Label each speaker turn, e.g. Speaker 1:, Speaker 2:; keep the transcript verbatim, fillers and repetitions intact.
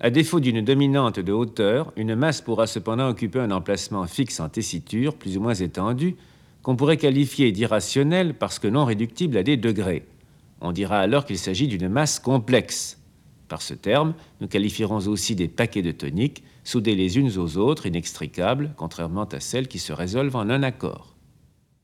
Speaker 1: À défaut d'une dominante de hauteur, une masse pourra cependant occuper un emplacement fixe en tessiture, plus ou moins étendu, qu'on pourrait qualifier d'irrationnel parce que non réductible à des degrés. On dira alors qu'il s'agit d'une masse complexe. Par ce terme, nous qualifierons aussi des paquets de toniques, soudés les unes aux autres, inextricables, contrairement à celles qui se résolvent en un accord.